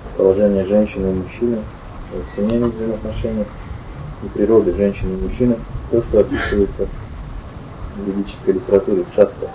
положение женщины и мужчины в семейных взаимоотношениях и природы женщины и мужчины, то, что описывается в ведической литературе, в шастрах.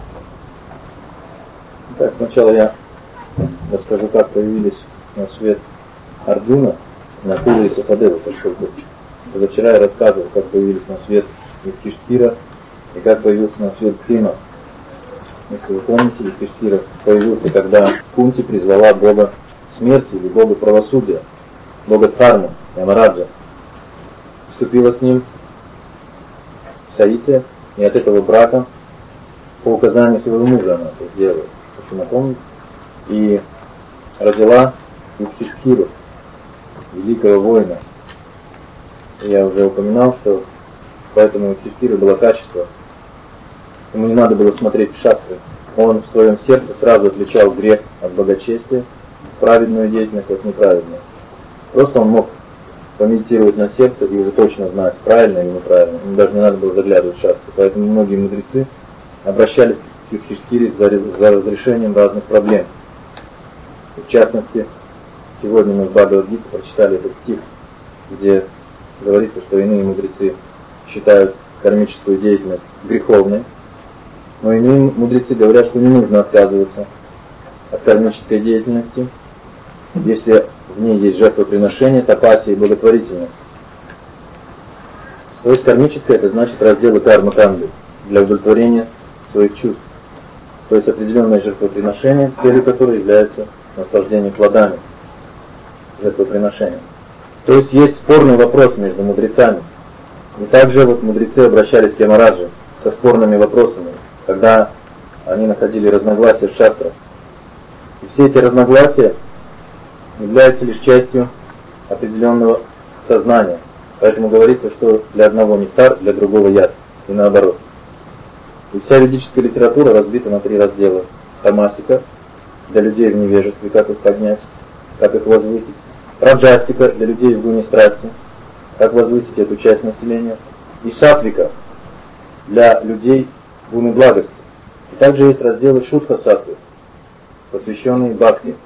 Так, сначала я расскажу, как появились на свет Арджуна, Накула и Сахадева, поскольку позавчера я рассказывал, как появились на свет Юдхиштхира и как появился на свет Бхима. Если вы помните, Юдхиштхира появился, когда Кунти призвала бога смерти или бога правосудия, бога Дхармы, Ямараджа. Вступила с ним в соитие, и от этого брака по указанию своего мужа она это сделала, хочу напомнить, и родила Юдхиштхиру, великого воина. Я уже упоминал, что поэтому у Юдхиштхиры было качество. Ему не надо было смотреть в шастры. Он в своем сердце сразу отличал грех от благочестия, праведную деятельность от неправедной. Просто он мог помедитировать на сердце и уже точно знать, правильно или неправильно. Ему даже не надо было заглядывать в шастры. Поэтому многие мудрецы обращались к Юдхиштхире за разрешением разных проблем. В частности, сегодня мы в Бхагавад-гите прочитали этот стих, где говорится, что иные мудрецы считают кармическую деятельность греховной, но иные мудрецы говорят, что не нужно отказываться от кармической деятельности, если в ней есть жертвоприношение, тапасия и благотворительность. То есть кармическое — это значит разделы карма-канды для удовлетворения своих чувств. То есть определенное жертвоприношение, целью которой является наслаждение плодами жертвоприношения. То есть спорный вопрос между мудрецами. И также мудрецы обращались к Ямараджи со спорными вопросами, когда они находили разногласия в шастрах. И все эти разногласия являются лишь частью определенного сознания. Поэтому говорится, что для одного нектар, для другого яд, и наоборот. И вся ведическая литература разбита на 3 раздела. Тамасика, для людей в невежестве, как их поднять, как их возвысить. Раджастика, для людей в гуне страсти, как возвысить эту часть населения. И сатвика, для людей в гуне благости. И также есть разделы шутха-сатвы, посвященные бхакти.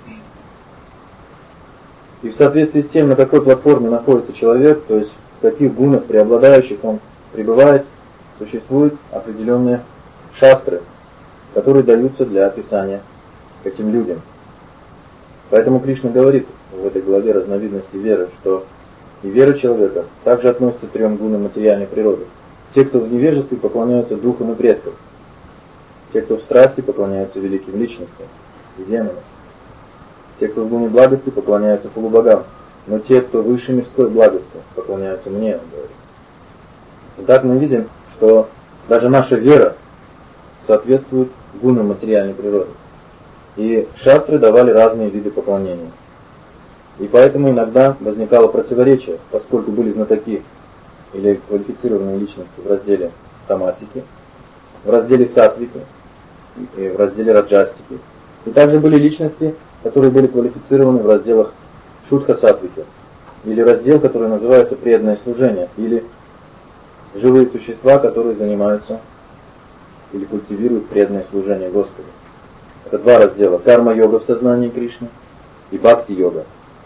И в соответствии с тем, на какой платформе находится человек, то есть в каких гунах преобладающих он пребывает, существуют определенные шастры, которые даются для описания этим людям. Поэтому Кришна говорит в этой главе разновидности веры, что и вера человека также относится к 3 гунам материальной природы. Те, кто в невежестве, поклоняются духам и предкам. Те, кто в страсти, поклоняются великим личностям и демонам. Те, кто в гуне благости, поклоняются полубогам. Но те, кто выше мирской благости, поклоняются мне, он говорит. Итак, мы видим, что даже наша вера соответствует гунам материальной природы. И шастры давали разные виды поклонения. И поэтому иногда возникало противоречие, поскольку были знатоки или квалифицированные личности в разделе тамасики, в разделе сатвики и в разделе раджастики. И также были личности, которые были квалифицированы в разделах шутха-сатвики, или раздел, который называется преданное служение, или живые существа, которые занимаются или культивируют преданное служение Господу. Это 2 раздела: карма-йога в сознании Кришны и бхакти-йога.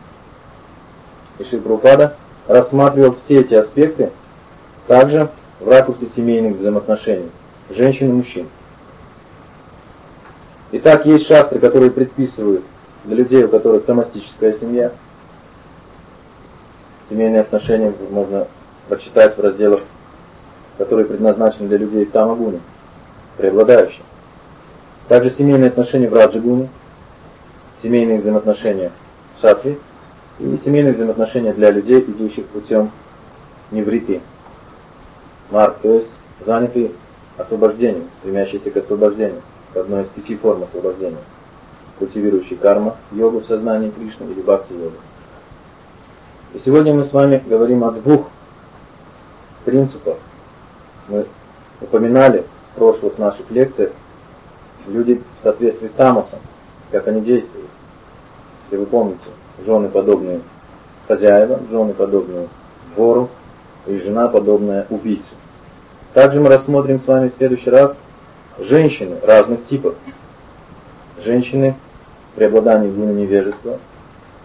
И Шрила Прабхупада рассматривал все эти аспекты также в ракурсе семейных взаимоотношений женщин и мужчин. Итак, есть шастры, которые предписывают для людей, у которых тамастическая семья. Семейные отношения можно прочитать в разделах, которые предназначены для людей в тамагуне, преобладающих. Также семейные отношения в раджагуне, семейные взаимоотношения в сатве и семейные взаимоотношения для людей, идущих путем неврити, марк, то есть занятые освобождением, стремящиеся к освобождению, к одной из 5 форм освобождения, культивирующий карма-йогу в сознании Кришны или бхакти-йогу. И сегодня мы с вами говорим о 2 принципах. Мы упоминали в прошлых наших лекциях люди в соответствии с тамасом, как они действуют. Если вы помните, жены подобные хозяева, жены подобные вору и жена подобная убийце. Также мы рассмотрим с вами в следующий раз женщины разных типов. Женщины в преобладании гуна невежества,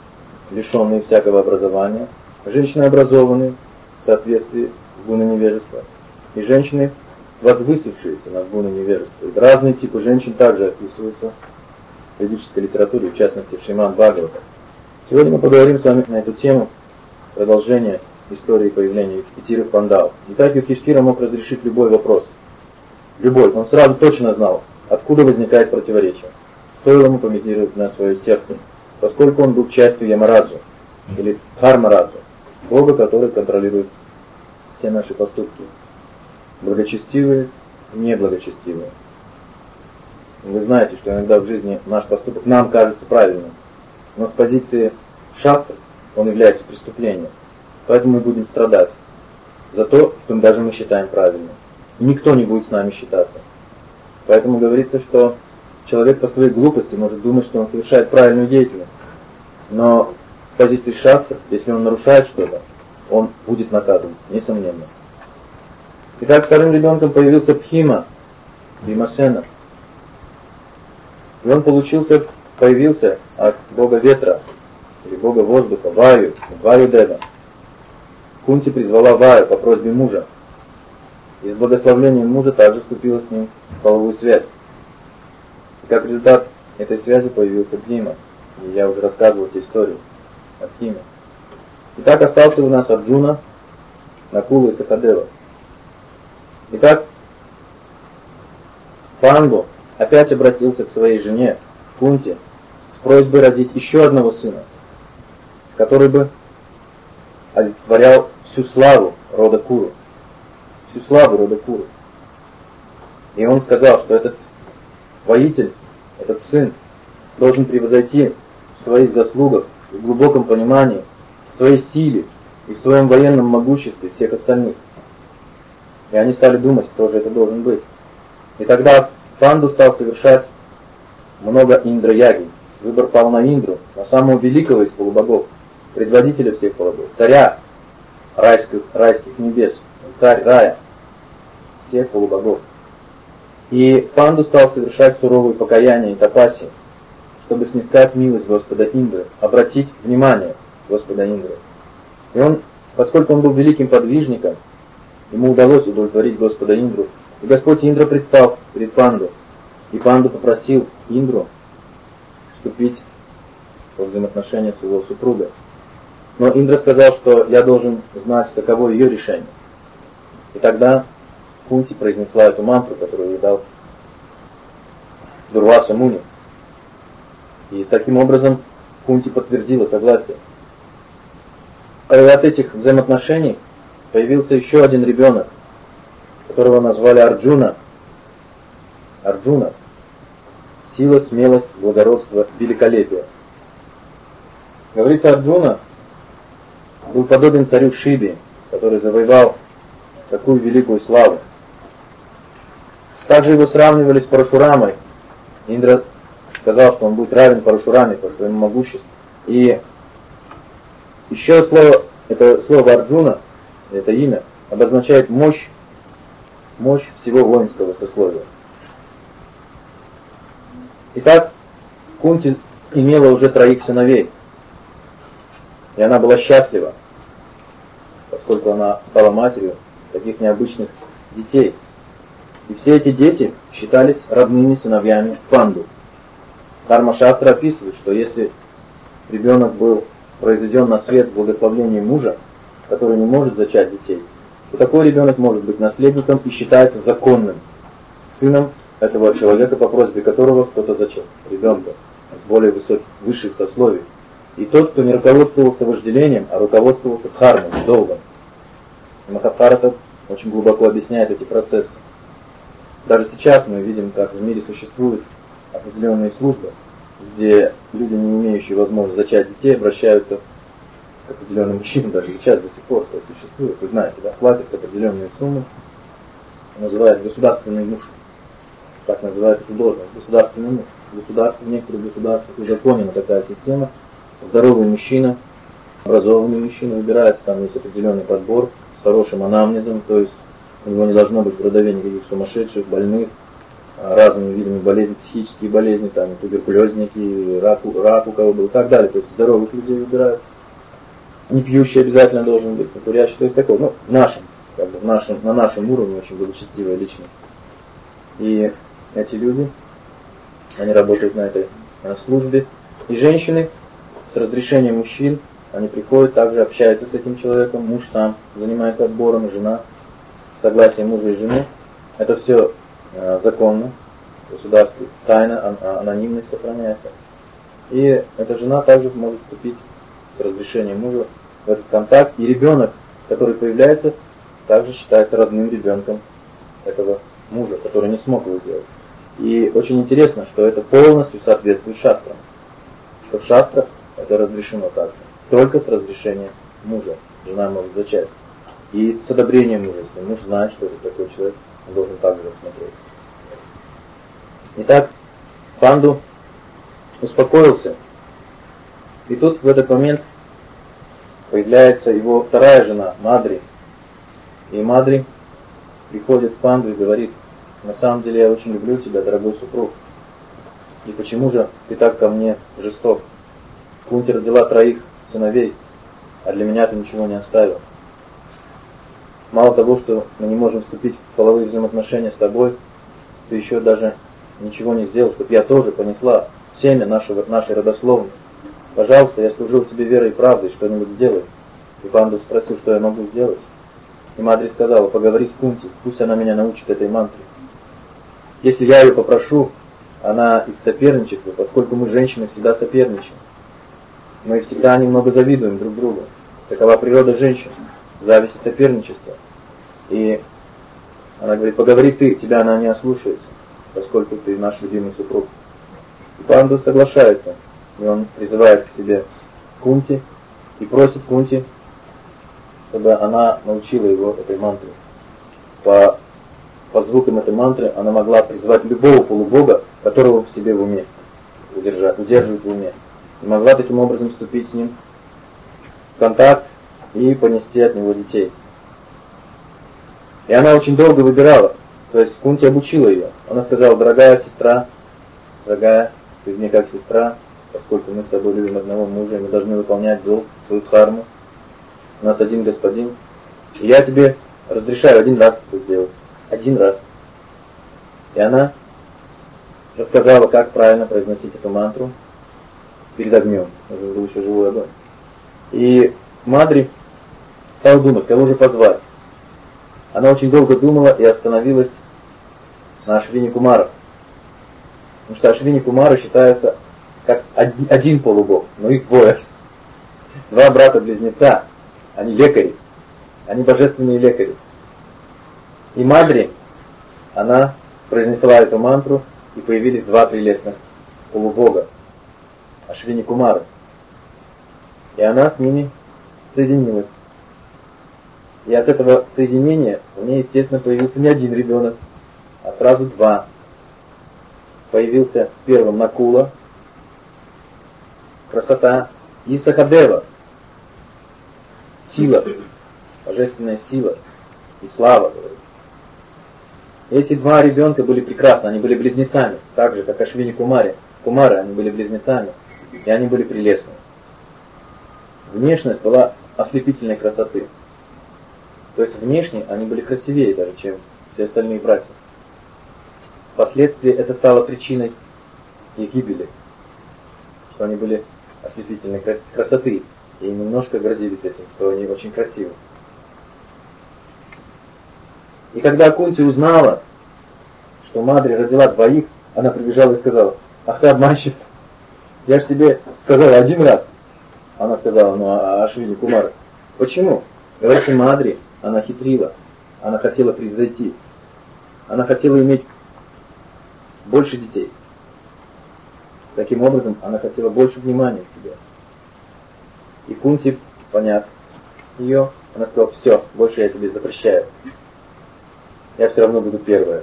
лишенные всякого образования, женщины образованные в соответствии с гуной невежества, и женщины, возвысившиеся над гуной невежества. И разные типы женщин также описываются в ведической литературе, в частности в Шримад Бхагавата. Сегодня мы поговорим с вами на эту тему, продолжение истории появления пятерых пандав. Итак, Юдхиштхира мог разрешить любой вопрос. Любой. Он сразу точно знал, откуда возникает противоречие. Стоило ему помедитировать на свое сердце, поскольку он был частью Ямараджа, или Дхармараджа, Бога, который контролирует все наши поступки. Благочестивые и неблагочестивые. Вы знаете, что иногда в жизни наш поступок нам кажется правильным, но с позиции шастр он является преступлением. Поэтому мы будем страдать за то, что даже мы считаем правильным. И никто не будет с нами считаться. Поэтому говорится, что человек по своей глупости может думать, что он совершает правильную деятельность. Но с позиции шастр, если он нарушает что-то, он будет наказан, несомненно. Итак, вторым ребенком появился Бхима, Бхимасена. И он появился от бога ветра, или бога воздуха, Ваю, Ваю-дева. Кунти призвала Ваю по просьбе мужа. И с благословением мужа также вступила с ним в половую связь. И как результат этой связи появился Бхима. И я уже рассказывал эту историю о Бхиме. И так остался у нас Арджуна, Накула и Сахадева. Итак, Панду опять обратился к своей жене Кунти с просьбой родить еще одного сына, который бы олицетворял всю славу рода Куру. Всю славу рода Куру. И он сказал, что этот воитель, этот сын, должен превзойти в своих заслугах, в глубоком понимании, в своей силе и в своем военном могуществе всех остальных. И они стали думать, кто же это должен быть. И тогда Панду стал совершать много индра-яги. Выбор пал на Индру, на самого великого из полубогов, предводителя всех полубогов, царя райских небес, царь рая, всех полубогов. И Панду стал совершать суровые покаяния и тапаси, чтобы снискать милость Господа Индры, обратить внимание Господа Индры. И он, поскольку он был великим подвижником, ему удалось удовлетворить Господа Индру. И Господь Индра предстал перед Панду. И Панду попросил Индру вступить во взаимоотношения с его супругой. Но Индра сказал, что я должен знать, каково ее решение. И тогда Кунти произнесла эту мантру, которую ей дал Дурваса Муни. И таким образом Кунти подтвердила согласие. И от этих взаимоотношений появился еще один ребенок, которого назвали Арджуна. Арджуна. Сила, смелость, благородство, великолепие. Говорится, Арджуна был подобен царю Шибе, который завоевал такую великую славу. Также его сравнивали с Парашурамой. Индра сказал, что он будет равен Парашураме по своему могуществу. И еще слово, это слово Арджуна, это имя, обозначает мощь всего воинского сословия. Итак, Кунти имела уже 3 сыновей. И она была счастлива, поскольку она стала матерью таких необычных детей. И все эти дети считались родными сыновьями Панду. Дхарма-шастра описывает, что если ребенок был произведен на свет с благословением мужа, который не может зачать детей, то такой ребенок может быть наследником и считается законным сыном этого человека, по просьбе которого кто-то зачал ребенка с более высших сословий. И тот, кто не руководствовался вожделением, а руководствовался дхармой, долгом. Махабхарата очень глубоко объясняет эти процессы. Даже сейчас мы видим, как в мире существуют определенные службы, где люди, не имеющие возможности зачать детей, обращаются к определенным мужчинам, даже сейчас до сих пор это существует. Вы знаете, да, платят определенную сумму, называют государственный муж. Так называют эту должность, государственный муж. В некоторых государствах узаконена такая система. Здоровый мужчина, образованный мужчина выбирается, там есть определенный подбор с хорошим анамнезом, то есть у него не должно быть в родове никаких сумасшедших, больных, разными видами болезней, психические болезни, там, туберкулезники, рак у кого был и так далее. То есть здоровых людей выбирают. Не пьющий обязательно должен быть, не курящий. То есть такой, ну, в нашем, как бы, на нашем уровне очень благочестивая личность. И эти люди, они работают на этой службе. И женщины с разрешением мужчин, они приходят, также общаются с этим человеком. Муж сам занимается отбором, жена с согласием мужа и жены. Это все законно, в государстве тайна, анонимность сохраняется. И эта жена также может вступить с разрешения мужа в этот контакт. И ребенок, который появляется, также считается родным ребенком этого мужа, который не смог его сделать. И очень интересно, что это полностью соответствует шастрам. Что в шастрах это разрешено также. Только с разрешения мужа жена может зачать. И с одобрением мужа, если муж знает, что это такой человек, он должен также рассмотреть. Итак, Панду успокоился. И тут в этот момент появляется его вторая жена, Мадри. И Мадри приходит к Панду и говорит: на самом деле я очень люблю тебя, дорогой супруг. И почему же ты так ко мне жесток? Кунти родила 3 сыновей, а для меня ты ничего не оставил. Мало того, что мы не можем вступить в половые взаимоотношения с тобой, ты еще даже ничего не сделал, чтобы я тоже понесла семя нашей родословной. Пожалуйста, я служил тебе верой и правдой, что-нибудь сделай. И Панду спросил, что я могу сделать. И Мадри сказала: поговори с Кунти, пусть она меня научит этой мантре. Если я ее попрошу, она из соперничества, поскольку мы, женщины, всегда соперничаем. Мы всегда немного завидуем друг другу. Такова природа женщин, зависть и соперничество. И она говорит: поговори ты, тебя она не ослушается, поскольку ты наш любимый супруг. И Панду соглашается, и он призывает к себе Кунти и просит Кунти, чтобы она научила его этой мантре. По звукам этой мантры она могла призвать любого полубога, которого в себе в уме удерживает в уме. И могла таким образом вступить с ним в контакт и понести от него детей. И она очень долго выбирала. То есть Кунти обучила ее. Она сказала: дорогая сестра, дорогая, ты мне как сестра, поскольку мы с тобой любим одного мужа, и мы должны выполнять долг, свою дхарму. У нас один господин. И я тебе разрешаю 1 раз это сделать. 1 раз. И она рассказала, как правильно произносить эту мантру перед огнем. Это был еще живой огонь. И Мадри стала думать, кого же позвать. Она очень долго думала и остановилась на Ашвини Кумара. Потому что Ашвини Кумара считается как один полубог, но их 2. 2 брата-близнеца. Они лекари. Они божественные лекари. И Мадри, она произнесла эту мантру, и появились 2 прелестных полубога. Ашвини Кумары. И она с ними соединилась. И от этого соединения у нее, естественно, появился не 1 ребенок, а сразу 2. Появился первым Накула, красота, и Сахадева, сила, божественная сила и слава. Эти 2 ребенка были прекрасны, они были близнецами, так же, как Ашвини Кумары, они были близнецами, и они были прелестны. Внешность была ослепительной красоты. То есть внешне они были красивее даже, чем все остальные братья. Впоследствии это стало причиной их гибели, что они были ослепительной красоты, и немножко гордились этим, что они очень красивы. И когда Кунти узнала, что Мадри родила 2, она прибежала и сказала: ах ты обманщица, я же тебе сказала 1 раз. Она сказала: ну а Ашвини Кумара? Почему? Говорите, Мадри, она хитрила, она хотела превзойти, она хотела иметь больше детей. Таким образом, она хотела больше внимания к себе. И Кунти, поняв ее, она сказала: все, больше я тебе запрещаю. Я все равно буду первая.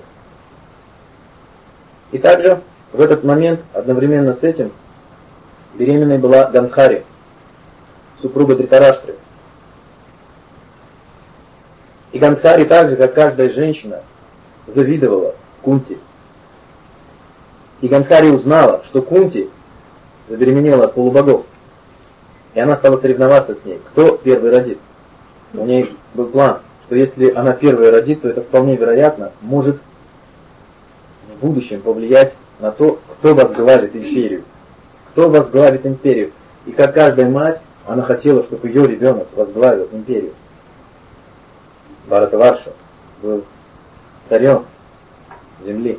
И также в этот момент, одновременно с этим, беременной была Гандхари, супруга Дритараштры. И Гандхари так же, как каждая женщина, завидовала Кунти. И Гандхари узнала, что Кунти забеременела от полубогов. И она стала соревноваться с ней, кто первый родит. У ней был план, что если она первая родит, то это вполне вероятно может в будущем повлиять на то, кто возглавит империю. Кто возглавит империю. И как каждая мать, она хотела, чтобы ее ребенок возглавил империю. Бхаратаварша был царем земли.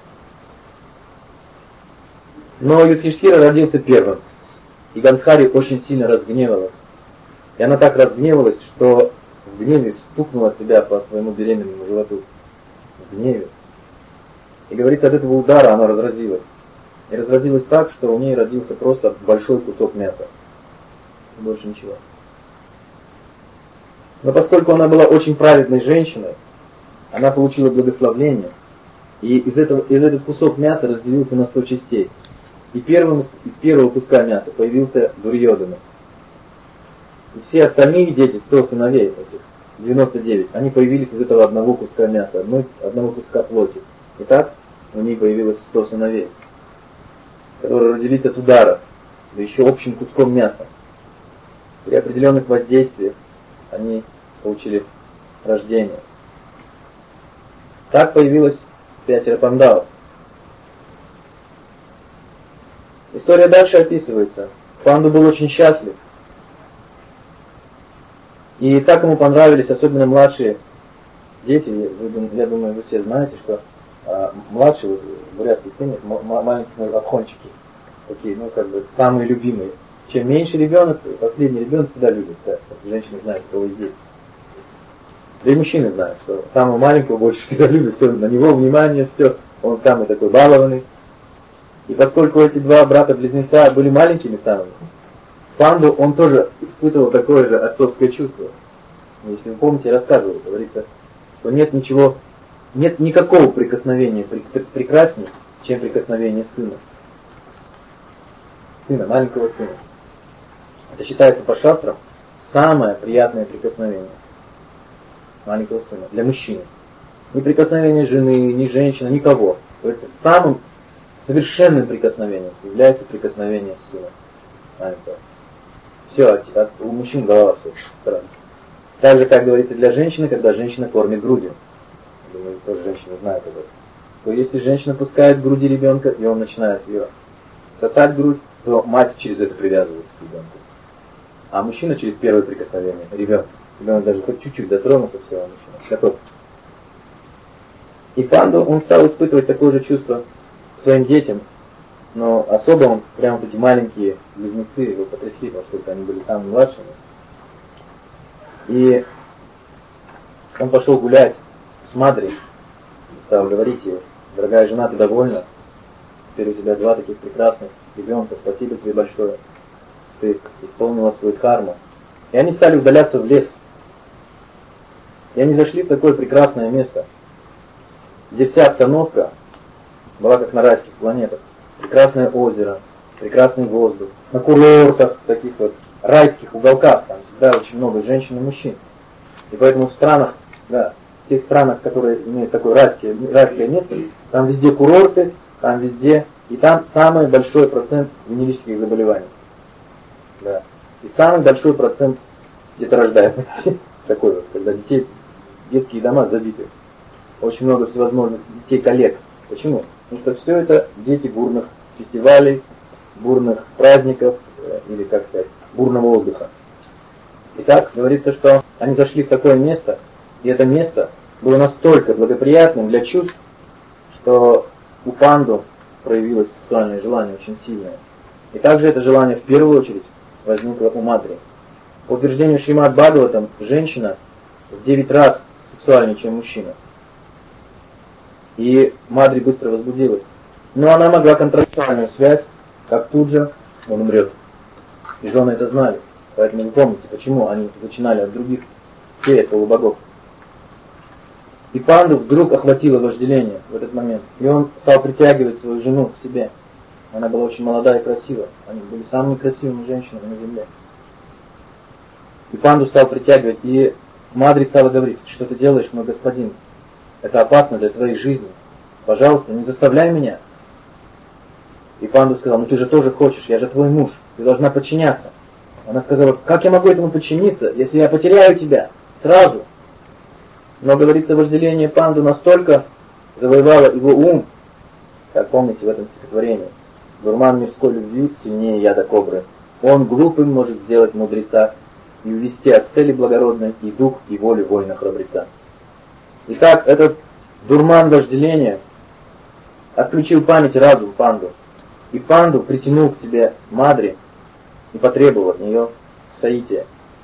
Но Юдхиштхира родился первым. И Гандхари очень сильно разгневалась. И она так разгневалась, что в гневе стукнула себя по своему беременному животу. В гневе. И говорится, от этого удара она разразилась. И разразилась так, что у ней родился просто большой кусок мяса. И больше ничего. Но поскольку она была очень праведной женщиной, она получила благословление. И из этот кусок мяса разделился на 100 частей. И первым из первого куска мяса появился Дурьёдана. И все остальные дети, 100 сыновей, этих 99, они появились из этого одного куска мяса, одного куска плоти. И так у них появилось 100 сыновей, которые родились от удара, да еще общим куском мяса. При определенных воздействиях они получили рождение. Так появилось 5 пандавов. История дальше описывается. Панду был очень счастлив. И так ему понравились, особенно младшие дети. Я думаю, вы все знаете, что младшие в бурятских семьях маленькие отхончики. Такие, самые любимые. Чем меньше ребенок, последний ребенок всегда любит. Да? Женщины знают, кто вы здесь. Да и мужчины знают, что самого маленького больше всегда любят. Все, на него внимание, все. Он самый такой балованный. И поскольку эти 2 брата-близнеца были маленькими самыми, Панду, он тоже испытывал такое же отцовское чувство. Если вы помните, я рассказывал, говорится, что нет никакого прикосновения прекрасней, чем прикосновение сына. Маленького сына. Это считается по шастрам самое приятное прикосновение маленького сына для мужчины. Ни прикосновение жены, ни женщины, никого. Это самым совершенным прикосновением является прикосновение сына маленького. Все, у мужчин голова все странно. Так же, как говорится, для женщины, когда женщина кормит грудью. Думаю, тоже женщины знают об этом. То если женщина пускает в груди ребенка, и он начинает ее сосать грудь, то мать через это привязывается к ребенку. А мужчина через первое прикосновение, ребенок даже хоть чуть-чуть дотронулся, все, он мужчина, готов. И Панду, он стал испытывать такое же чувство к своим детям, но особо он, прям вот эти маленькие близнецы его потрясли, поскольку они были самыми младшими. И он пошел гулять с Мадри, стал говорить ей: дорогая жена, ты довольна? Теперь у тебя 2 таких прекрасных ребенка, спасибо тебе большое. Ты исполнила свою дхарму. И они стали удаляться в лес. И они зашли в такое прекрасное место, где вся обстановка была как на райских планетах. Прекрасное озеро, прекрасный воздух. На курортах, таких вот райских уголках, там всегда очень много женщин и мужчин. И поэтому в странах, в тех странах, которые имеют такое райское место, там везде курорты, там везде, и там самый большой процент венерических заболеваний. Да. И самый большой процент деторождаемости. Такой вот, когда детские дома забиты. Очень много всевозможных детей-коллег. Почему? Потому что все это дети бурных фестивалей, бурных праздников, или, как сказать, бурного отдыха. Итак, говорится, что они зашли в такое место, и это место было настолько благоприятным для чувств, что у Панду проявилось сексуальное желание очень сильное. И также это желание в первую очередь возникло у Мадри. По утверждению Шримад Бхагаватам, женщина в 9 раз сексуальнее, чем мужчина. И Мадри быстро возбудилась. Но она могла контрактуальную связь, как тут же он умрет. И жены это знали. Поэтому вы помните, почему они начинали от других фей, от полубогов. И Панду вдруг охватило вожделение в этот момент. И он стал притягивать свою жену к себе. Она была очень молодая и красива. Они были самыми красивыми женщинами на земле. И Панду стал притягивать. И Мадри стала говорить: что ты делаешь, мой господин? Это опасно для твоей жизни. Пожалуйста, не заставляй меня. И панду сказал: ну ты же тоже хочешь, я же твой муж, ты должна подчиняться. Она сказала: как я могу этому подчиниться, если я потеряю тебя сразу? Но, говорится, вожделение панду настолько завоевало его ум, как помните в этом стихотворении: дурман мирской любви сильнее яда кобры. Он глупым может сделать мудреца и увести от цели благородной и дух, и волю воина-храбреца. Итак, этот дурман вожделения отключил память и разум панду. И панду притянул к себе Мадри и потребовал от нее соития.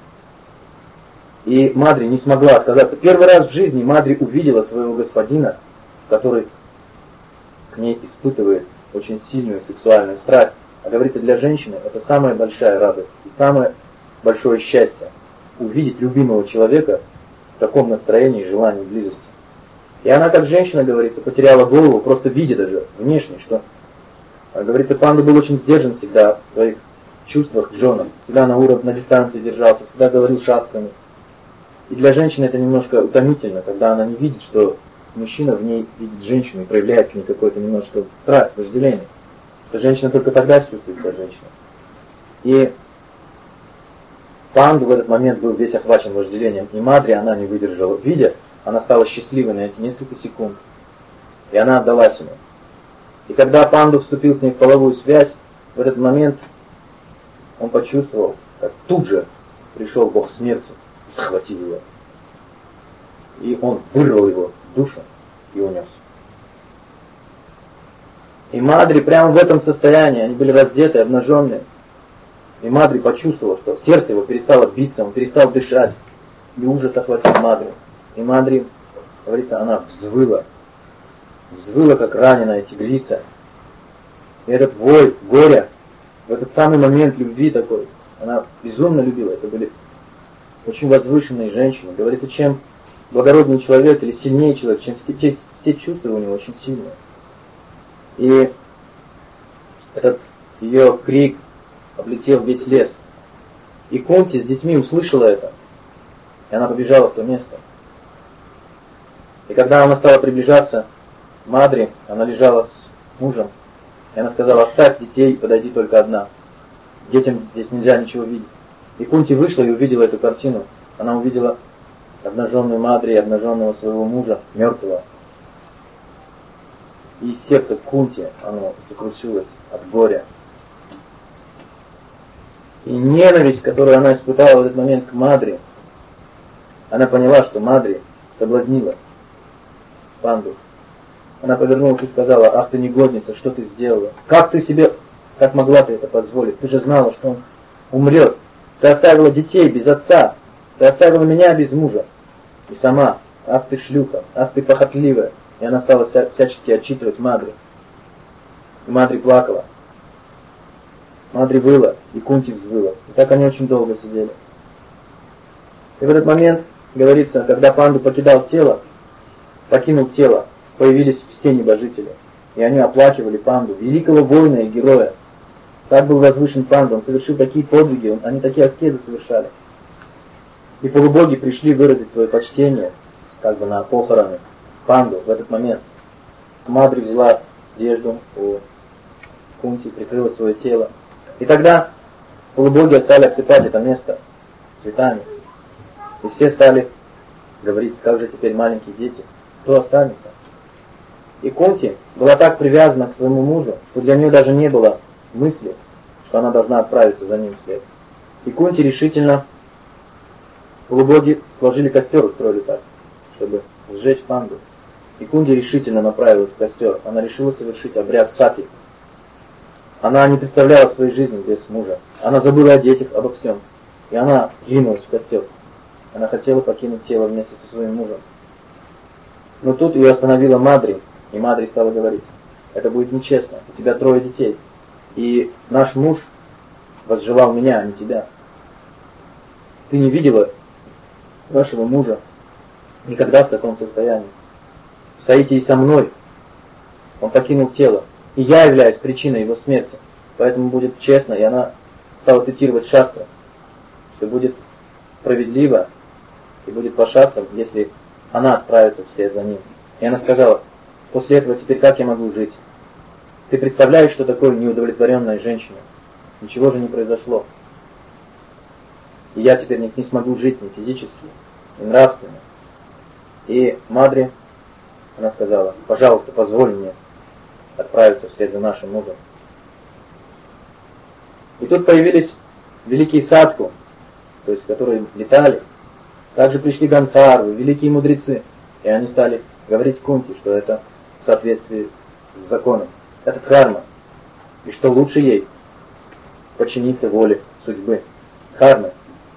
И Мадри не смогла отказаться. Первый раз в жизни Мадри увидела своего господина, который к ней испытывает очень сильную сексуальную страсть. А говорится, для женщины это самая большая радость и самое большое счастье — увидеть любимого человека в таком настроении и желании близости. И она, как женщина, говорится, потеряла голову, просто видя даже внешне, что, говорится, панда был очень сдержан всегда в своих чувствах к женам, всегда на дистанции держался, всегда говорил шастрами. И для женщины это немножко утомительно, когда она не видит, что мужчина в ней видит женщину и проявляет к ней какой-то немножко страсть, вожделение. Что женщина только тогда чувствует себя женщиной. И панду в этот момент был весь охвачен вожделением. И Мадри она не выдержала. Видя, она стала счастливой на эти несколько секунд. И она отдалась ему. И когда панду вступил с ней в половую связь, в этот момент он почувствовал, как тут же пришел Бог смерти и схватил его. И он вырвал его душу и унес. И Мадри прямо в этом состоянии, они были раздеты, обнаженные. И Мадри почувствовала, что сердце его перестало биться, он перестал дышать. И ужас охватил Мадри. И Мадри, говорится, она взвыла. Взвыла, как раненая тигрица. И этот вой, горе, в этот самый момент любви такой, она безумно любила. Это были очень возвышенные женщины. Говорится, чем благородный человек или сильнее человек, чем все чувства у него очень сильные. И этот ее крик облетел весь лес. И Кунти с детьми услышала это. И она побежала в то место. И когда она стала приближаться, Мадри, она лежала с мужем. И она сказала: оставь детей, подойди только одна. Детям здесь нельзя ничего видеть. И Кунти вышла и увидела эту картину. Она увидела обнаженную Мадри и обнаженного своего мужа, мертвого. И сердце Кунти, оно сокрушилось от горя. И ненависть, которую она испытала в этот момент к Мадри, она поняла, что Мадри соблазнила панду. Она повернулась и сказала: ах ты негодница, что ты сделала? Как могла ты это позволить? Ты же знала, что он умрет. Ты оставила детей без отца. Ты оставила меня без мужа. И сама: ах ты шлюха, ах ты похотливая. И она стала всячески отчитывать Мадри. И Мадри плакала. Мадри выла, и Кунти взвыла. И так они очень долго сидели. И в этот момент, говорится, когда панду покинул тело, появились все небожители. И они оплакивали панду, великого воина и героя. Так был возвышен панда, он совершил такие подвиги, они такие аскезы совершали. И полубоги пришли выразить свое почтение, на похороны панду в этот момент. Мадри взяла одежду у Кунти, прикрыла свое тело. И тогда полубоги стали обсыпать это место цветами. И все стали говорить: как же теперь маленькие дети, кто останется? И Кунти была так привязана к своему мужу, что для нее даже не было мысли, что она должна отправиться за ним вслед. И Кунти решительно, полубоги сложили костер, устроили так, чтобы сжечь панду. И Кунти решительно направилась в костер. Она решила совершить обряд сати. Она не представляла своей жизни без мужа. Она забыла о детях, обо всем. И она ринулась в костер. Она хотела покинуть тело вместе со своим мужем. Но тут ее остановила Мадри. И Мадри стала говорить: это будет нечестно. У тебя 3 детей. И наш муж возжелал меня, а не тебя. Ты не видела вашего мужа никогда в таком состоянии. В соитии со мной он покинул тело. И я являюсь причиной его смерти. Поэтому будет честно. И она стала цитировать шастры, что будет справедливо и будет по шастрам, если она отправится вслед за ним. И она сказала: после этого теперь как я могу жить? Ты представляешь, что такое неудовлетворенная женщина? Ничего же не произошло. И я теперь не смогу жить ни физически, ни нравственно. И Мадри, она сказала: пожалуйста, позволь мне отправиться вслед за нашим мужем. И тут появились великие садху, то есть которые летали. Также пришли гандхарвы, великие мудрецы. И они стали говорить Кунти, что это в соответствии с законом. Это дхарма. И что лучше ей подчиниться воле судьбы. Дхармы.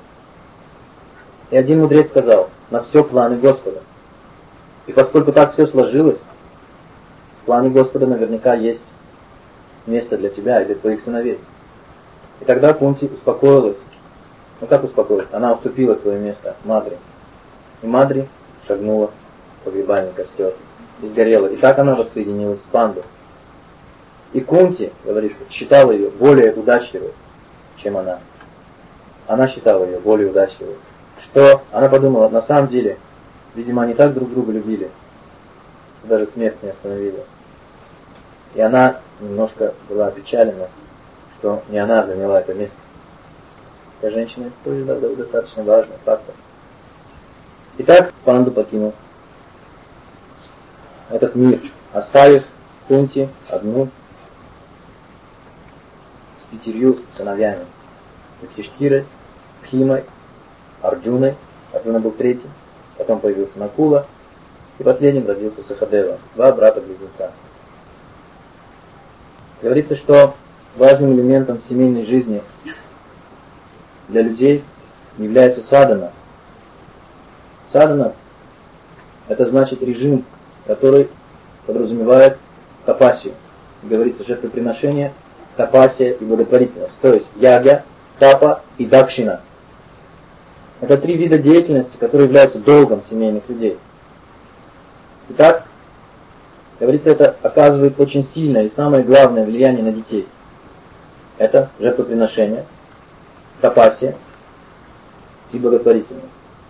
И один мудрец сказал: на все планы Господа. И поскольку так все сложилось, в плане Господа наверняка есть место для тебя и для твоих сыновей. И тогда Кунти успокоилась. Ну как успокоилась? Она уступила свое место Мадри. И Мадри шагнула в погребальный костер и сгорела. И так она воссоединилась с Панду. И Кунти, говорится, считала ее более удачливой, чем она. Она считала ее более удачливой. Что она подумала, на самом деле, видимо, они так друг друга любили, что даже смерть не остановила. И она немножко была опечалена, что не она заняла это место. Для женщины тоже достаточно важный фактор. Итак, Панду покинул этот мир, оставив Кунти одну с 5 сыновьями. Юдхиштхирой, Бхимой, Арджуной. Арджуна был 3-й. Потом появился Накула. И последним родился Сахадева. 2 брата-близнеца. Говорится, что важным элементом семейной жизни для людей является садхана. Садхана – это значит режим, который подразумевает тапасию. Говорится, жертвоприношение, тапасия и благотворительность. То есть ягья, тапа и дакшина. Это 3 вида деятельности, которые являются долгом семейных людей. Итак, говорится, это оказывает очень сильное и самое главное влияние на детей. Это жертвоприношение, тапасия и благотворительность.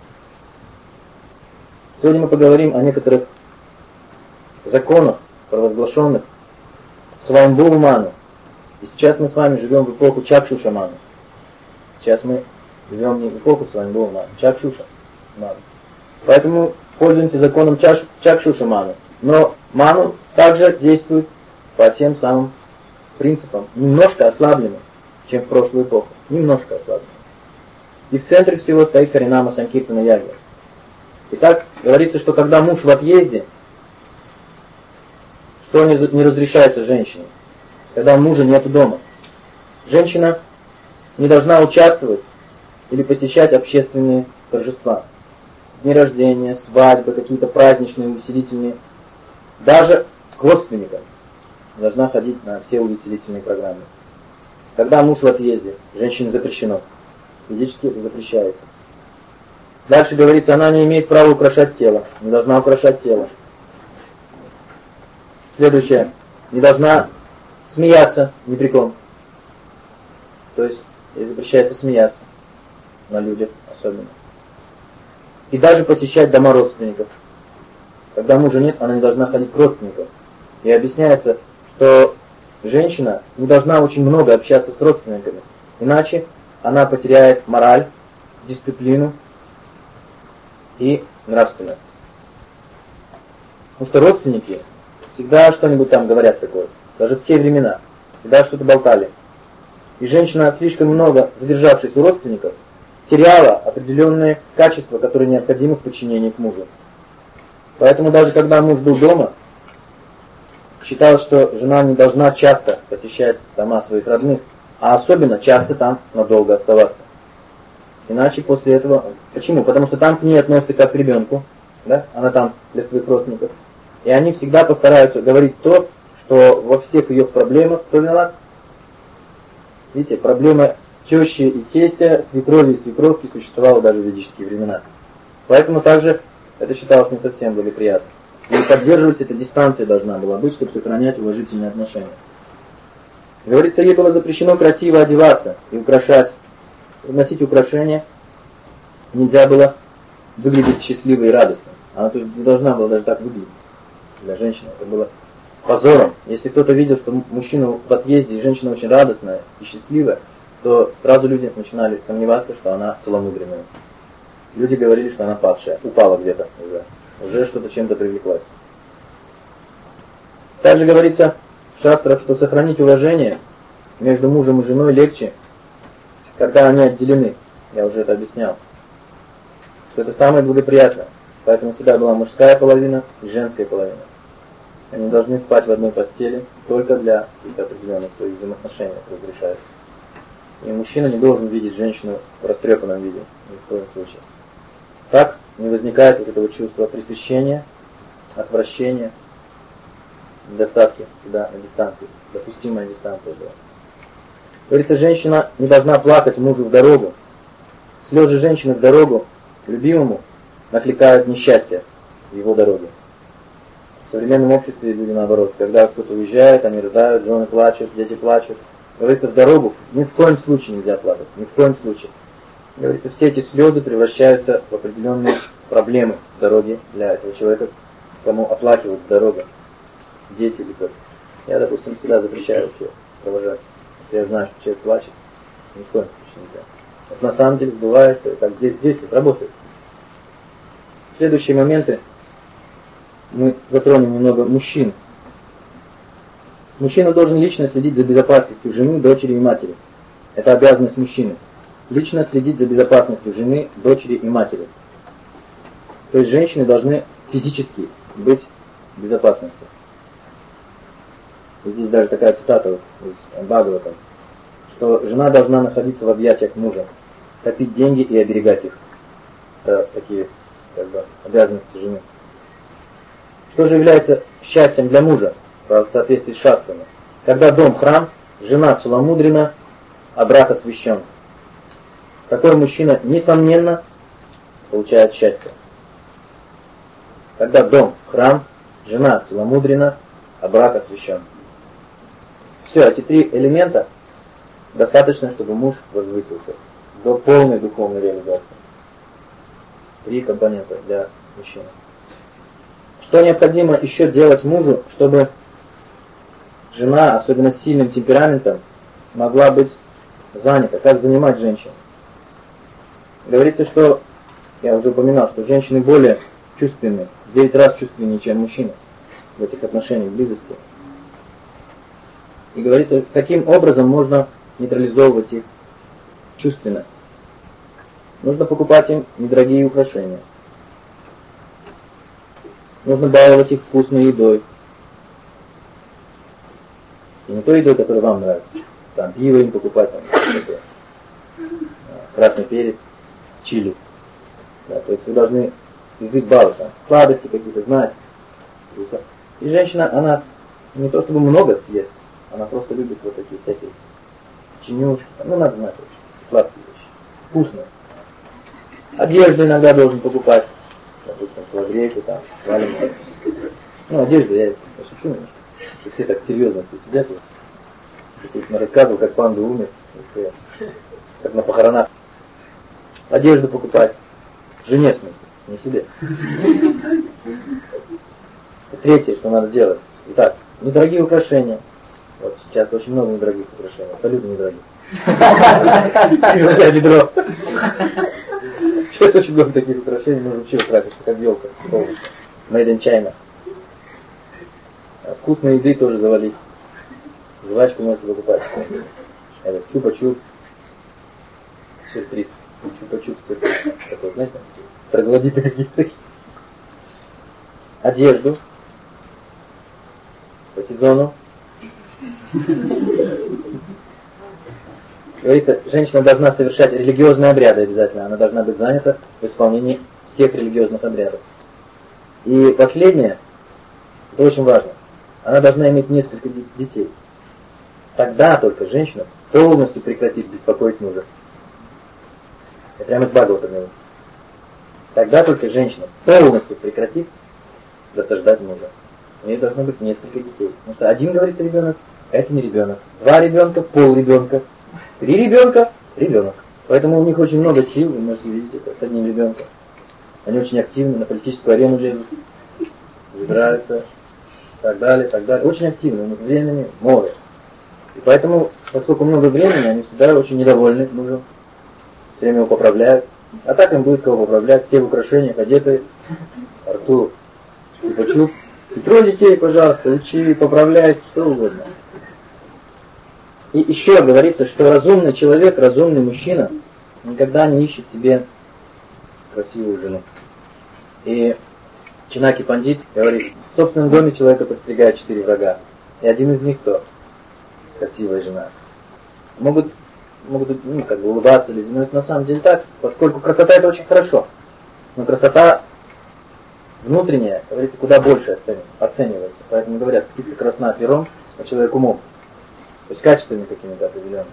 Сегодня мы поговорим о некоторых законах, провозглашенных Свамбху-ману. И сейчас мы с вами живем в эпоху Чакшуша-ману. Сейчас мы живем не в эпоху Свамбху-ману, Чакшуша-ману. Поэтому пользуемся законом Чакшуша-ману. Но ману также действует по тем самым принципам, немножко ослабленным, чем в прошлую эпоху. Немножко ослабленным. И в центре всего стоит Харинама Санкиртана Ягья. Итак, говорится, что когда муж в отъезде, что не разрешается женщине? Когда мужа нет дома. Женщина не должна участвовать или посещать общественные торжества. Дни рождения, свадьбы, какие-то праздничные, увеселительные. Даже к родственникам должна ходить на все увеселительные программы. Когда муж в отъезде, женщине запрещено. Физически это запрещается. Дальше говорится, она не имеет права украшать тело. Не должна украшать тело. Следующее. Не должна смеяться ни при ком. То есть, ей запрещается смеяться. На людях особенно. И даже посещать дома родственников. Когда мужа нет, она не должна ходить к родственникам. И объясняется, что женщина не должна очень много общаться с родственниками. Иначе она потеряет мораль, дисциплину и нравственность. Потому что родственники всегда что-нибудь там говорят такое. Даже в те времена. Всегда что-то болтали. И женщина, слишком много задержавшись у родственников, теряла определенные качества, которые необходимы в подчинении к мужу. Поэтому даже когда муж был дома, считалось, что жена не должна часто посещать дома своих родных, а особенно часто там надолго оставаться. Иначе после этого... Почему? Потому что там к ней относятся как к ребенку, да? Она там для своих родственников. И они всегда постараются говорить то, что во всех ее проблемах кто виноват? Видите, проблема тещи и тестя, свекрови и свекровки существовала даже в ведические времена. Поэтому также это считалось не совсем благоприятным. И поддерживать эта дистанция должна была быть, чтобы сохранять уважительные отношения. Говорится, ей было запрещено красиво одеваться и украшать, носить украшения. Нельзя было выглядеть счастливой и радостной. Она то есть не должна была даже так выглядеть. Для женщины это было позором. Если кто-то видел, что мужчина в отъезде и женщина очень радостная и счастливая, то сразу люди начинали сомневаться, что она целомудренная. Люди говорили, что она падшая, упала где-то уже что-то чем-то привлеклась. Также говорится в шастрах, что сохранить уважение между мужем и женой легче, когда они отделены. Я уже это объяснял. Что это самое благоприятное. Поэтому всегда была мужская половина и женская половина. Они должны спать в одной постели только для каких-то определенных своих взаимоотношений разрешается. И мужчина не должен видеть женщину в растрепанном виде, ни в коем случае. Так не возникает вот этого чувства пресыщения, отвращения, недостатки всегда на дистанции, допустимая дистанция была. Говорится, женщина не должна плакать мужу в дорогу. Слезы женщины в дорогу любимому накликают несчастье в его дороге. В современном обществе люди наоборот, когда кто-то уезжает, они рыдают, жены плачут, дети плачут. Говорится, в дорогу ни в коем случае нельзя плакать, ни в коем случае. Говорится, все эти слезы превращаются в определенные проблемы в дороге для этого человека, кому оплакивают дорогу, дети или кто-то. Я, допустим, всегда запрещаю вообще провожать. Если я знаю, что человек плачет, ни в коем случае нельзя. Это на самом деле сбывается, так действует, работает. Следующие моменты мы затронем немного мужчин. Мужчина должен лично следить за безопасностью жены, дочери и матери. Это обязанность мужчины. Лично следить за безопасностью жены, дочери и матери. То есть женщины должны физически быть в безопасности. И здесь даже такая цитата из Бхагавата, что жена должна находиться в объятиях мужа, копить деньги и оберегать их. Это такие обязанности жены. Что же является счастьем для мужа в соответствии с шастрами? Когда дом храм, жена целомудрена, а брак освящен. Такой мужчина, несомненно, получает счастье. Когда дом храм, жена целомудрена, а брак освящен. Все, эти три элемента достаточно, чтобы муж возвысился до полной духовной реализации. Три компонента для мужчины. Что необходимо еще делать мужу, чтобы жена, особенно с сильным темпераментом, могла быть занята? Как занимать женщину? Говорится, что, я уже упоминал, что женщины более чувственные, в 9 раз чувственнее, чем мужчины в этих отношениях, близости. И говорится, каким образом можно нейтрализовывать их чувственность. Нужно покупать им недорогие украшения. Нужно баловать их вкусной едой. И не той едой, которая вам нравится. Там пиво им покупать, там, красный перец, чили. Да, то есть вы должны язык баловать, там, сладости какие-то знать. И женщина, она не то чтобы много съест, она просто любит вот такие всякие чинюшки. Ну, надо знать вообще, сладкие вещи. Вкусные. Одежду иногда должен покупать. Допустим, телогрейку, там, валенку. Ну, одежду я шучу немножко. Что все так серьезно все сидят. Я рассказывал, как панда умер. Как на похоронах. Одежду покупать. Жене, в смысле, не себе. Третье, что надо делать. Итак, недорогие украшения. Вот сейчас очень много недорогих украшений. Абсолютно недорогих. Ведро. Сейчас очень много таких украшений, можно вообще украсить, как елка. Made in China. Вкусной еды тоже завались. Жвачку можете покупать. Это чупа-чуп. Сюрприз. Чупа-чуп сюрприз. Такой, знаете, троглодиты какие-то. Одежду. По сезону. Говорится, женщина должна совершать религиозные обряды обязательно. Она должна быть занята в исполнении всех религиозных обрядов. И последнее, это очень важно. Она должна иметь несколько детей. Тогда только женщина полностью прекратит беспокоить мужа. Я прямо из Бхагавата говорю. Тогда только женщина полностью прекратит досаждать мужа. У нее должно быть несколько детей. Потому что один, говорит, ребенок, это не ребенок. 2 ребенка, пол ребенка. 3 ребенка, ребенок. Поэтому у них очень много сил, вы можете видеть это с одним ребенком. Они очень активны, на политическую арену лезут, забираются, так далее, так далее. Очень активны, у них времени море. И поэтому, поскольку много времени, они всегда очень недовольны мужем. Все время его поправляют. А так им будет кого поправлять, все в украшениях одеты. Артур, Чупа-Чуп. И трое детей, пожалуйста, учи, поправляйте, что угодно. И еще говорится, что разумный человек, разумный мужчина никогда не ищет себе красивую жену. И Чинаки Пандит говорит, в собственном доме человека подстерегает 4 врага. И один из них кто? Красивая жена. Могут улыбаться люди, но это на самом деле так, поскольку красота это очень хорошо. Но красота внутренняя, говорится, куда больше оценивается. Поэтому говорят, птица красна пером, а человек умом. То есть качествами какими-то определенными.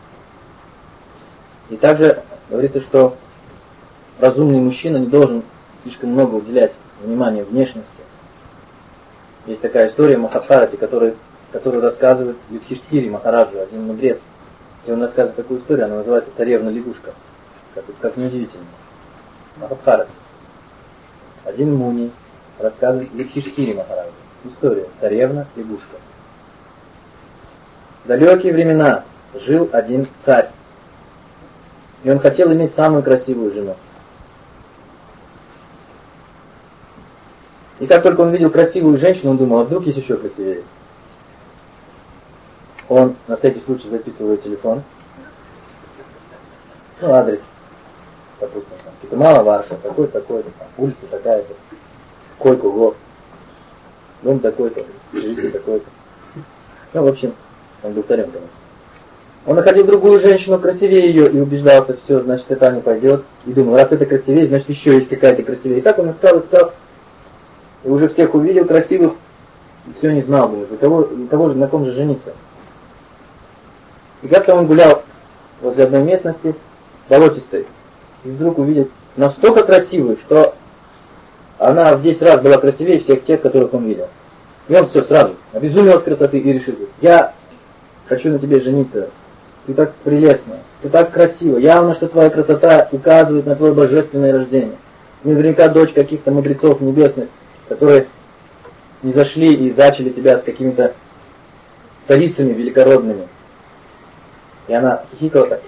И также говорится, что разумный мужчина не должен слишком много уделять внимания внешности. Есть такая история Махабхарати, которую рассказывает Юдхиштхири Махараджу, один мудрец. И он рассказывает такую историю, она называется «Царевна-лягушка». Как неудивительно. Махабхарати. Один муни рассказывает Юдхиштхири Махараджу. История «Царевна-лягушка». В далекие времена жил один царь. И он хотел иметь самую красивую жену. И как только он видел красивую женщину, он думал, а вдруг есть еще красивее. Он на всякий случай записывал ее телефон. Адрес. Допустим, там, Китамала Варша, такой-то, там, улица такая-то, Койко-Го, дом такой-то, житель такой-то. В общем, он был царем, конечно. Он находил другую женщину красивее ее и убеждался, все, значит, это не пойдет. И думал, раз это красивее, значит, еще есть какая-то красивее. И так он искал. И уже всех увидел красивых, и все не знал, думает, на ком же жениться. И как-то он гулял возле одной местности, болотистой, и вдруг увидел настолько красивую, что она в 10 раз была красивее всех тех, которых он видел. И он все сразу обезумел от красоты и решил, я хочу на тебе жениться, ты так прелестная, ты так красива, явно, что твоя красота указывает на твое божественное рождение. Наверняка дочь каких-то мудрецов небесных, которые не зашли и зачали тебя с какими-то царицами великородными. И она хихикала так.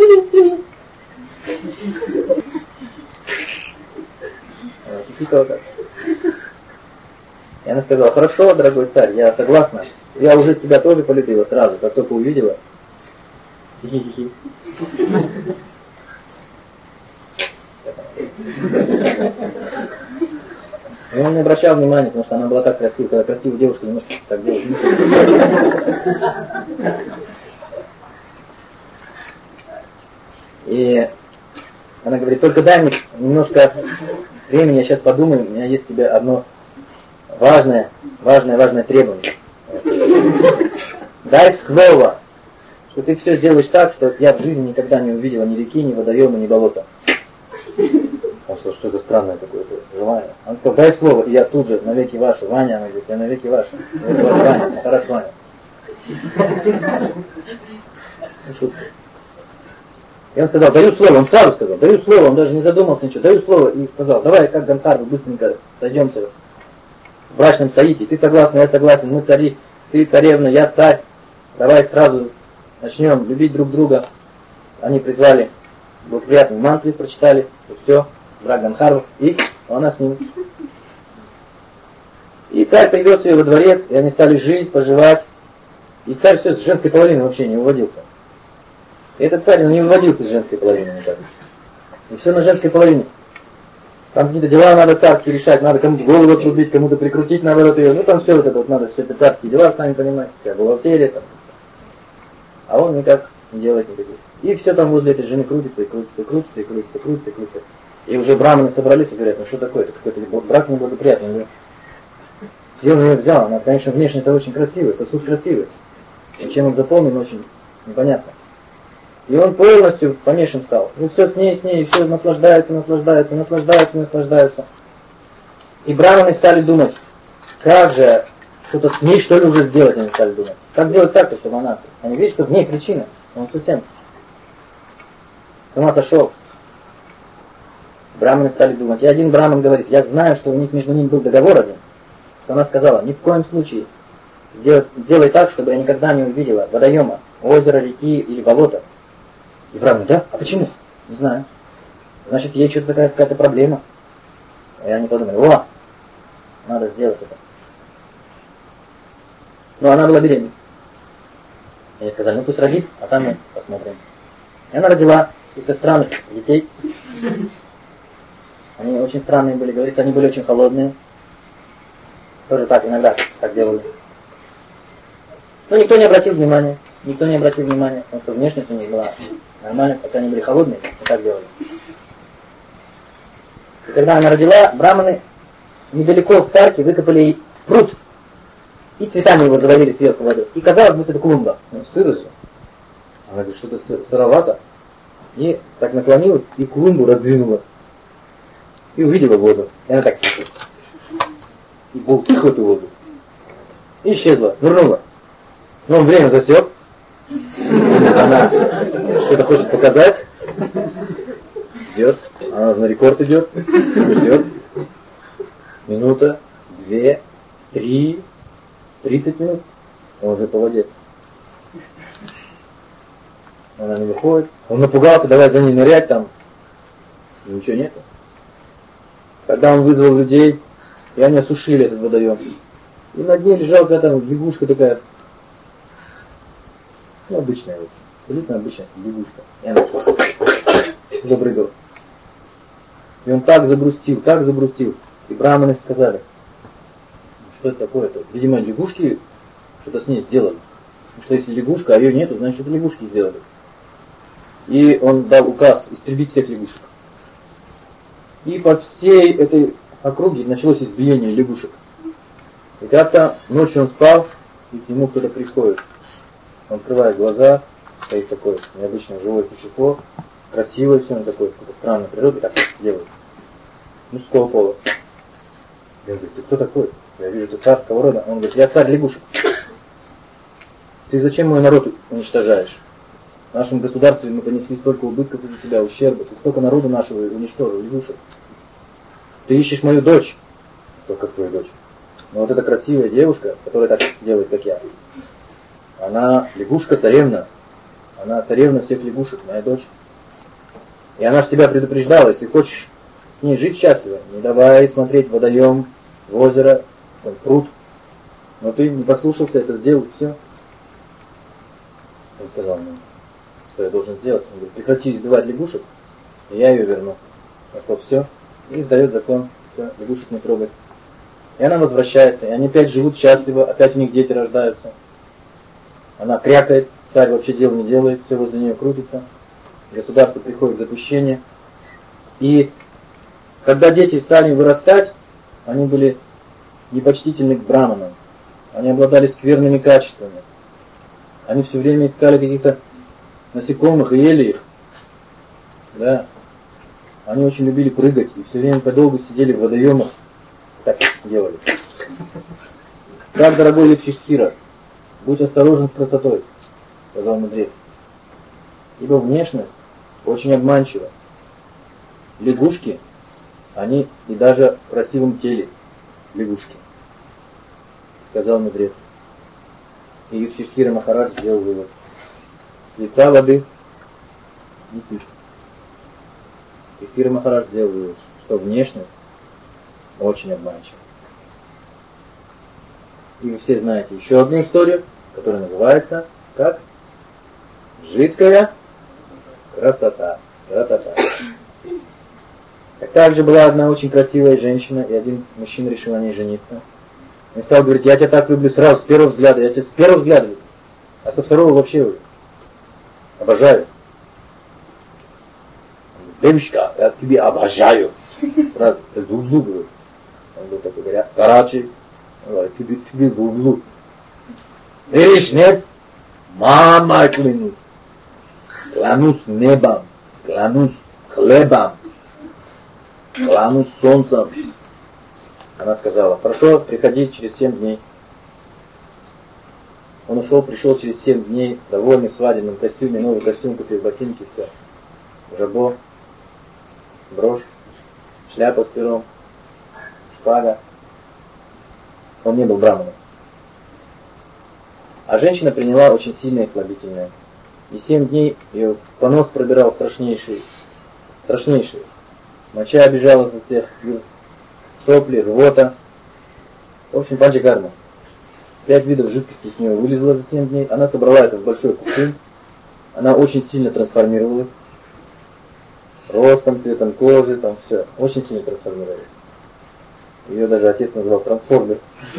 И она сказала, хорошо, дорогой царь, я согласна. Я уже тебя тоже полюбила сразу, как только увидела. Хи-хи-хи. И он не обращал внимания, потому что она была так красива, когда красивая девушка немножко так делает. И она говорит, только дай мне немножко времени, я сейчас подумаю, у меня есть тебе одно важное требование. Дай слово, что ты все сделаешь так, что я в жизни никогда не увидела ни реки, ни водоема, ни болота. Он сказал, что это странное какое-то желание. Он сказал, дай слово, и я тут же навеки ваша. Ваня, она говорит, я навеки ваша. Ваня, Махарадж Ваня. Шутка. И он сказал, даю слово, он сразу сказал, даю слово, он даже не задумался ничего, даю слово, и сказал, давай, как Гандхарвы, быстренько сойдемся в брачном соитии. Ты согласен, я согласен, мы цари, ты царевна, я царь. Давай сразу начнем любить друг друга. Они призвали благоприятные мантры, прочитали, и все, брак Гандхарвов, и она с ним. И царь привез ее во дворец, и они стали жить, поживать. И царь все с женской половины вообще не уводился. И этот царь не выводился с женской половины никак. И все на женской половине. Там какие-то дела надо царские решать, надо кому-то голову отрубить, кому-то прикрутить, наоборот, ее. Ну там все вот это вот надо, все это царские дела, сами понимаете, вся бухгалтерия там. А он никак не делает никаких. И все там возле этой жены крутится, и крутится, и крутится, и крутится, и крутится, и крутится. И уже браманы собрались и говорят, ну что такое, это какой-то брак неблагоприятный. Где он ее взял? Она, конечно, внешне-то очень красивая, сосуд красивый. И чем он заполнен, очень непонятно. И он полностью помешан стал. И все с ней, и все наслаждаются. И браманы стали думать, как же, что-то с ней что ли уже сделать, они стали думать. Как сделать так-то, чтобы она... Они видят, что в ней причина. Он совсем с ума сошел. Браманы стали думать. И один браман говорит, я знаю, что у них между ними был договор один. Что она сказала, ни в коем случае Сделай так, чтобы я никогда не увидела водоема, озера, реки или болота. И Брахман: да? А почему? Не знаю. Значит, ей что-то такая какая-то проблема. И они подумали: о, надо сделать это. Но она была беременна. И они сказали: ну пусть родит, а там мы посмотрим. И она родила каких-то странных детей. Они очень странные были, говорится, они были очень холодные. Тоже так, иногда так делали. Но никто не обратил внимания. Потому что внешность у них была нормальная, хотя они были холодные, и так делали. И когда она родила, браманы недалеко в парке выкопали ей пруд. И цветами его завалили сверху водой. И казалось, будто это клумба. Ну, сыро же. Она говорит, что-то сыровато. И так наклонилась, и клумбу раздвинула. И увидела воду. И она так... И бултых в эту воду. И исчезла, нырнула. Но он время засек. Она что-то хочет показать. Ждет. Она на рекорд идет. Ждет. Минута, 2, 3, 30 минут. Он уже по воде. Она не выходит. Он напугался, давай за ней нырять там. Ничего нет. Когда он вызвал людей, и они осушили этот водоем. И на дне лежала какая-то лягушка такая. Ну, обычная вот. Абсолютно обычная лягушка. И она запрыгала. И он так загрустил. И браманы сказали: что это такое-то? Видимо, лягушки что-то с ней сделали. Потому что если лягушка, а ее нету, значит, это лягушки сделали. И он дал указ истребить всех лягушек. И по всей этой округе началось избиение лягушек. И как-то ночью он спал, и к нему кто-то приходит. Он открывает глаза, стоит такое необычное живое существо, красивое все, он такой, какой-то странной природы, так делает. Мужского пола. Я говорю: ты кто такой? Я вижу, ты царского рода. Он говорит: я царь лягушек. Ты зачем мой народ уничтожаешь? В нашем государстве мы понесли столько убытков из-за тебя, ущерба. Ты столько народа нашего уничтожил, лягушек. Ты ищешь мою дочь. Что, как твою дочь? Но вот эта красивая девушка, которая так делает, как я, она лягушка царевна. Она царевна всех лягушек, моя дочь. И она же тебя предупреждала, если хочешь с ней жить счастливо, не давай смотреть в водоем, в озеро, в пруд. Но ты не послушался, это сделал, все. Он сказал мне: что я должен сделать? Он говорит: прекрати избивать лягушек, и я ее верну. А то все. И издает закон, все, лягушек не трогать. И она возвращается, и они опять живут счастливо, опять у них дети рождаются. Она крякает, царь вообще дела не делает, все возле нее крутится. Государство приходит в запущение. И когда дети стали вырастать, они были непочтительны к браманам. Они обладали скверными качествами. Они все время искали каких-то насекомых и ели их. Да. Они очень любили прыгать и все время подолгу сидели в водоемах. Так делали. Так, дорогой Юдхиштхира, будь осторожен с красотой, сказал мудрец. Ибо внешность очень обманчива. Лягушки, они и даже в красивом теле лягушки, сказал мудрец. И Юдхиштхира Махарадж сделал вывод: с лица воды не пишет. Юдхиштхира Махарадж сделал вывод, что внешность очень обманчива. И вы все знаете еще одну историю, которая называется как? Жидкая красота. Красота. Также была одна очень красивая женщина, и один мужчина решил на ней жениться. Он стал говорить: я тебя так люблю сразу, с первого взгляда, я тебя с первого взгляда люблю, а со второго вообще уже обожаю. Девушка, я тебя обожаю. Сразу, ты люблю, говорю. Он был такой, говорят, Карачи, тебе люблю. Веришь, нет? Мама, клянусь. Клянусь небом, клянусь хлебом, клянусь солнцем. Она сказала: хорошо, приходи через 7 дней. Он ушел, пришел через 7 дней, довольный в свадебном костюме, новый костюм купил, ботинки, все. Жабо, брошь, шляпа с пером, шпага. Он не был браманом. А женщина приняла очень сильное и слабительное. И 7 дней ее понос пробирал страшнейший. Моча бежала со всех, сопли, рвота. В общем, панчакарма. 5 видов жидкости с нее вылезло за 7 дней. Она собрала это в большой кувшин. Она очень сильно трансформировалась. Ростом, цветом кожи, там все. Очень сильно трансформировалась. Ее даже отец назвал трансформер.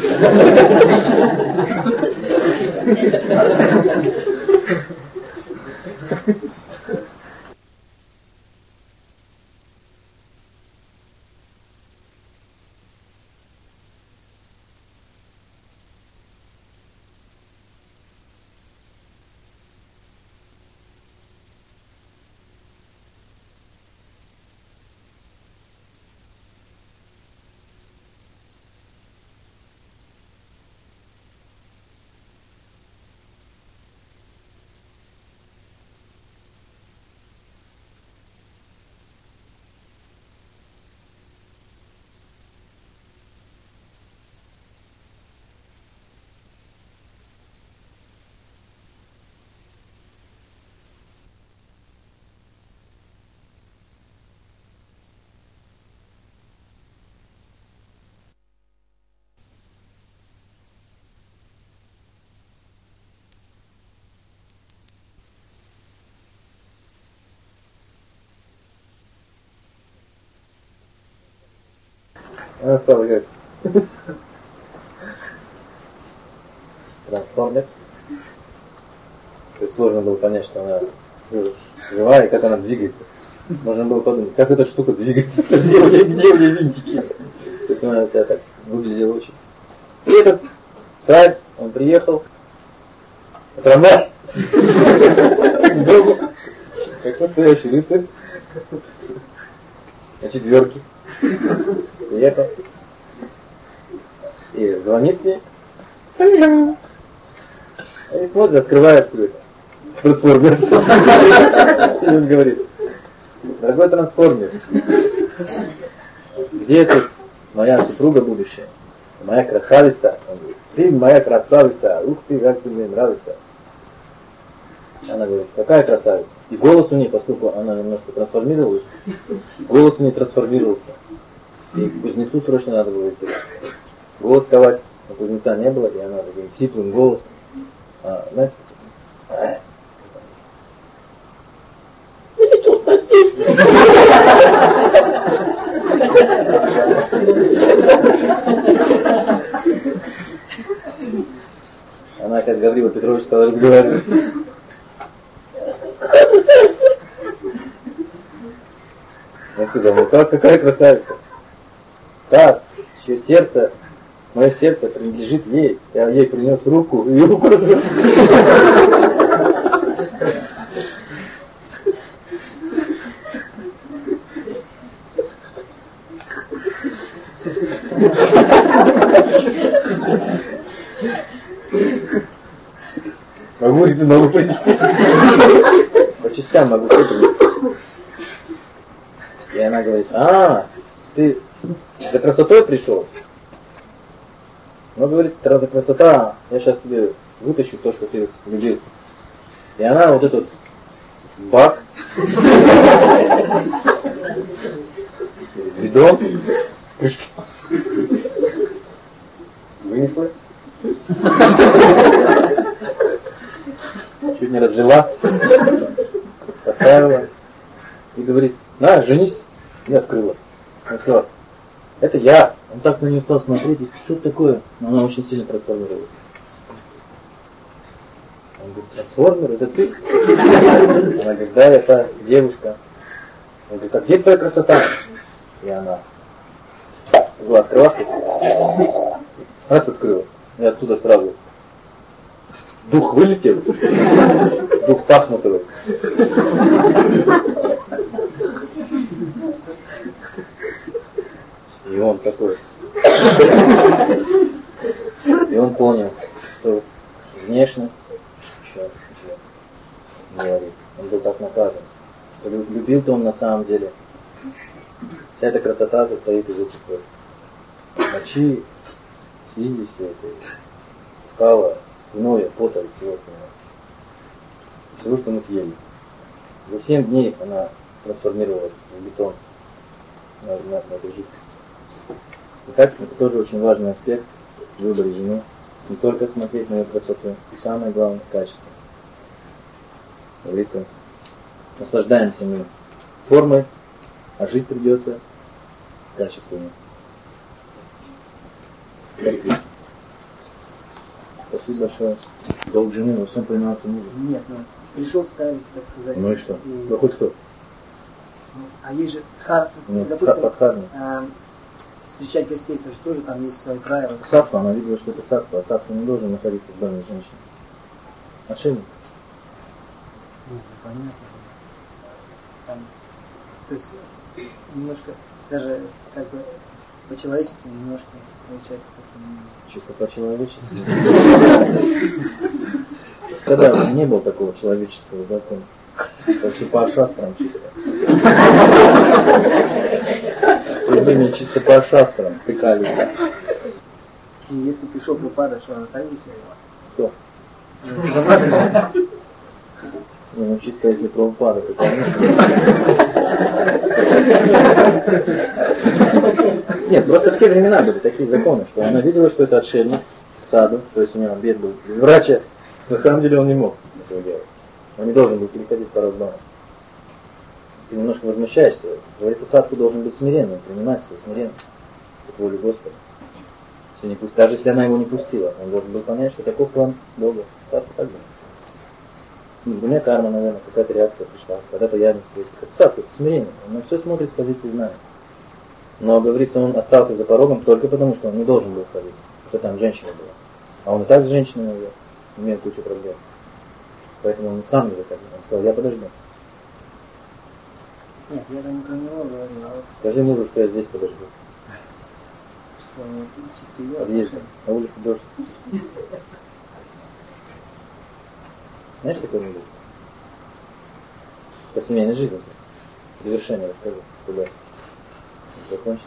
Она стала как трансформер. То есть сложно было понять, что она живая и как она двигается. Можно было подумать, как эта штука двигается, где у нее винтики. То есть она себя так выглядела очень. И этот царь, он приехал, трамвай, к дому, как настоящий рыцарь, на 4. Приехал. И звонит мне. И смотрит, открывает какой-то трансформер. И он говорит: дорогой трансформер, где тут моя супруга будущая? Моя красавица. Он говорит: ты моя красавица. Ух ты, как ты мне нравишься. Она говорит: какая красавица? И голос у нее, поскольку она немножко трансформировалась, голос у нее трансформировался. И к кузнецу срочно надо было идти. Голос ковать, но кузнеца не было, и она таким сиплым голосом. Знаете? Или тут здесь. Она, как Гаврила Петрович, стала разговаривать. Какая красавица! Я сказал: ну как, какая красавица? Да, чье сердце, мое сердце принадлежит ей. Я ей принес руку, и руку развернул. Могу ли ты новую принести? По частям могу все принести. И она говорит: ты за красотой пришел? Ну, говорит, за красота, я сейчас тебе вытащу то, что ты любил. И она вот этот бак, бидон, крышки вынесла, чуть не разлила, поставила и говорит: на, женись. И открыла. Я сказал: это я. Он так на нее стал смотреть, и что это такое? Но она очень сильно трансформировалась. Он говорит: трансформер, это ты? Она говорит: да, это девушка. Он говорит: а где твоя красота? И она была открывашка, раз открыла, и оттуда сразу дух вылетел, дух пахнутый. И он такой. И он понял, что внешность еще говорит. Он был так наказан. Что любил-то он на самом деле. Вся эта красота состоит из этих вот мочи, слизи, все это, кала, гноя, пота и всего остального. Всего, что мы съели. За 7 дней она трансформировалась в бетон на этой жидкости. Итак, это тоже очень важный аспект в выборе жены. Не только смотреть на ее красоту, и самое главное — качество. Говорится, наслаждаемся мы формой, а жить придется качественно. Спасибо большое. Долг жены во всем повиноваться мужу. Нет, ну, пришел ставить, так сказать. Ну и что? Вы хоть кто? А есть же дхар, Нет, допустим, встречать гостей, тоже там есть свои правила. Садху, она видела, что это садху, а садху не должен находиться в доме женщины. Отшельник. Ну, понятно. Там, то есть немножко, даже как бы по-человечески немножко получается как-то. Чисто по-человечески. Когда не было такого человеческого закона. Вообще по шастрам чисто. Времени чисто по шастрам тыкались. И если пришел Прабхупада, что она так веселила? Кто? Ну, чисто если Прабхупада, то конечно. Нет, просто в те времена были такие законы, что она видела, что это отшельник, саду, то есть у него обед был. Врача, на самом деле он не мог этого делать. Он не должен был переходить порог дома. Ты немножко возмущаешься. Говорится, садху должен быть смиренным, принимать все смиренно, как волю Господа. Даже если она его не пустила, он должен был понять, что таков план Бога. Садху так думает. Ну, у меня карма, наверное, какая-то реакция пришла. Когда-то я не встретил. Это садху, это смирение. Он на все смотрит с позиции знания. Но, говорится, он остался за порогом только потому, что он не должен был ходить. Потому что там женщина была. А он и так с женщиной имел кучу проблем. Поэтому он сам не заходил. Он сказал, я подожду. Нет, я там не про него говорю, а вот Скажи мужу, что я здесь подожду. что чисто ее Подъезд. На улице дождь. Знаешь такой анекдот? По семейной жизни. Завершение расскажу. Куда? Закончить.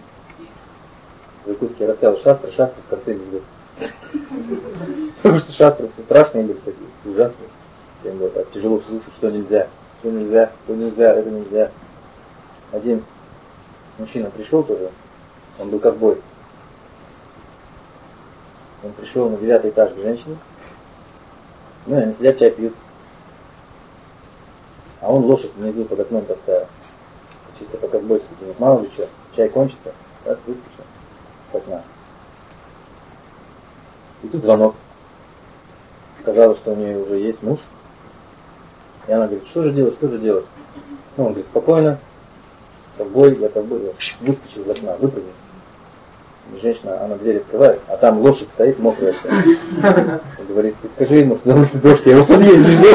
В Иркутске я рассказывал шастры в конце анекдот. Потому что шастры все страшные были такие, ужасные. Всем было так тяжело слушать, что нельзя, это нельзя. Один мужчина пришел тоже, он был ковбой. Он пришел на 9-й этаж к женщине. Ну, и они сидят, чай пьют. А он лошадь внизу под окном поставил. Чисто по-ковбойски. Думает, мало ли что, чай кончится, так выскочил с окна. И тут звонок. Казалось, что у нее уже есть муж. И она говорит, что же делать? Ну, он говорит, спокойно. Я ковбой, выскочил из окна, выпрыгнул. И женщина, она дверь открывает, а там лошадь стоит, мокрая. Он говорит, ты скажи ему, что потому что дождь, я его в подъезде жду.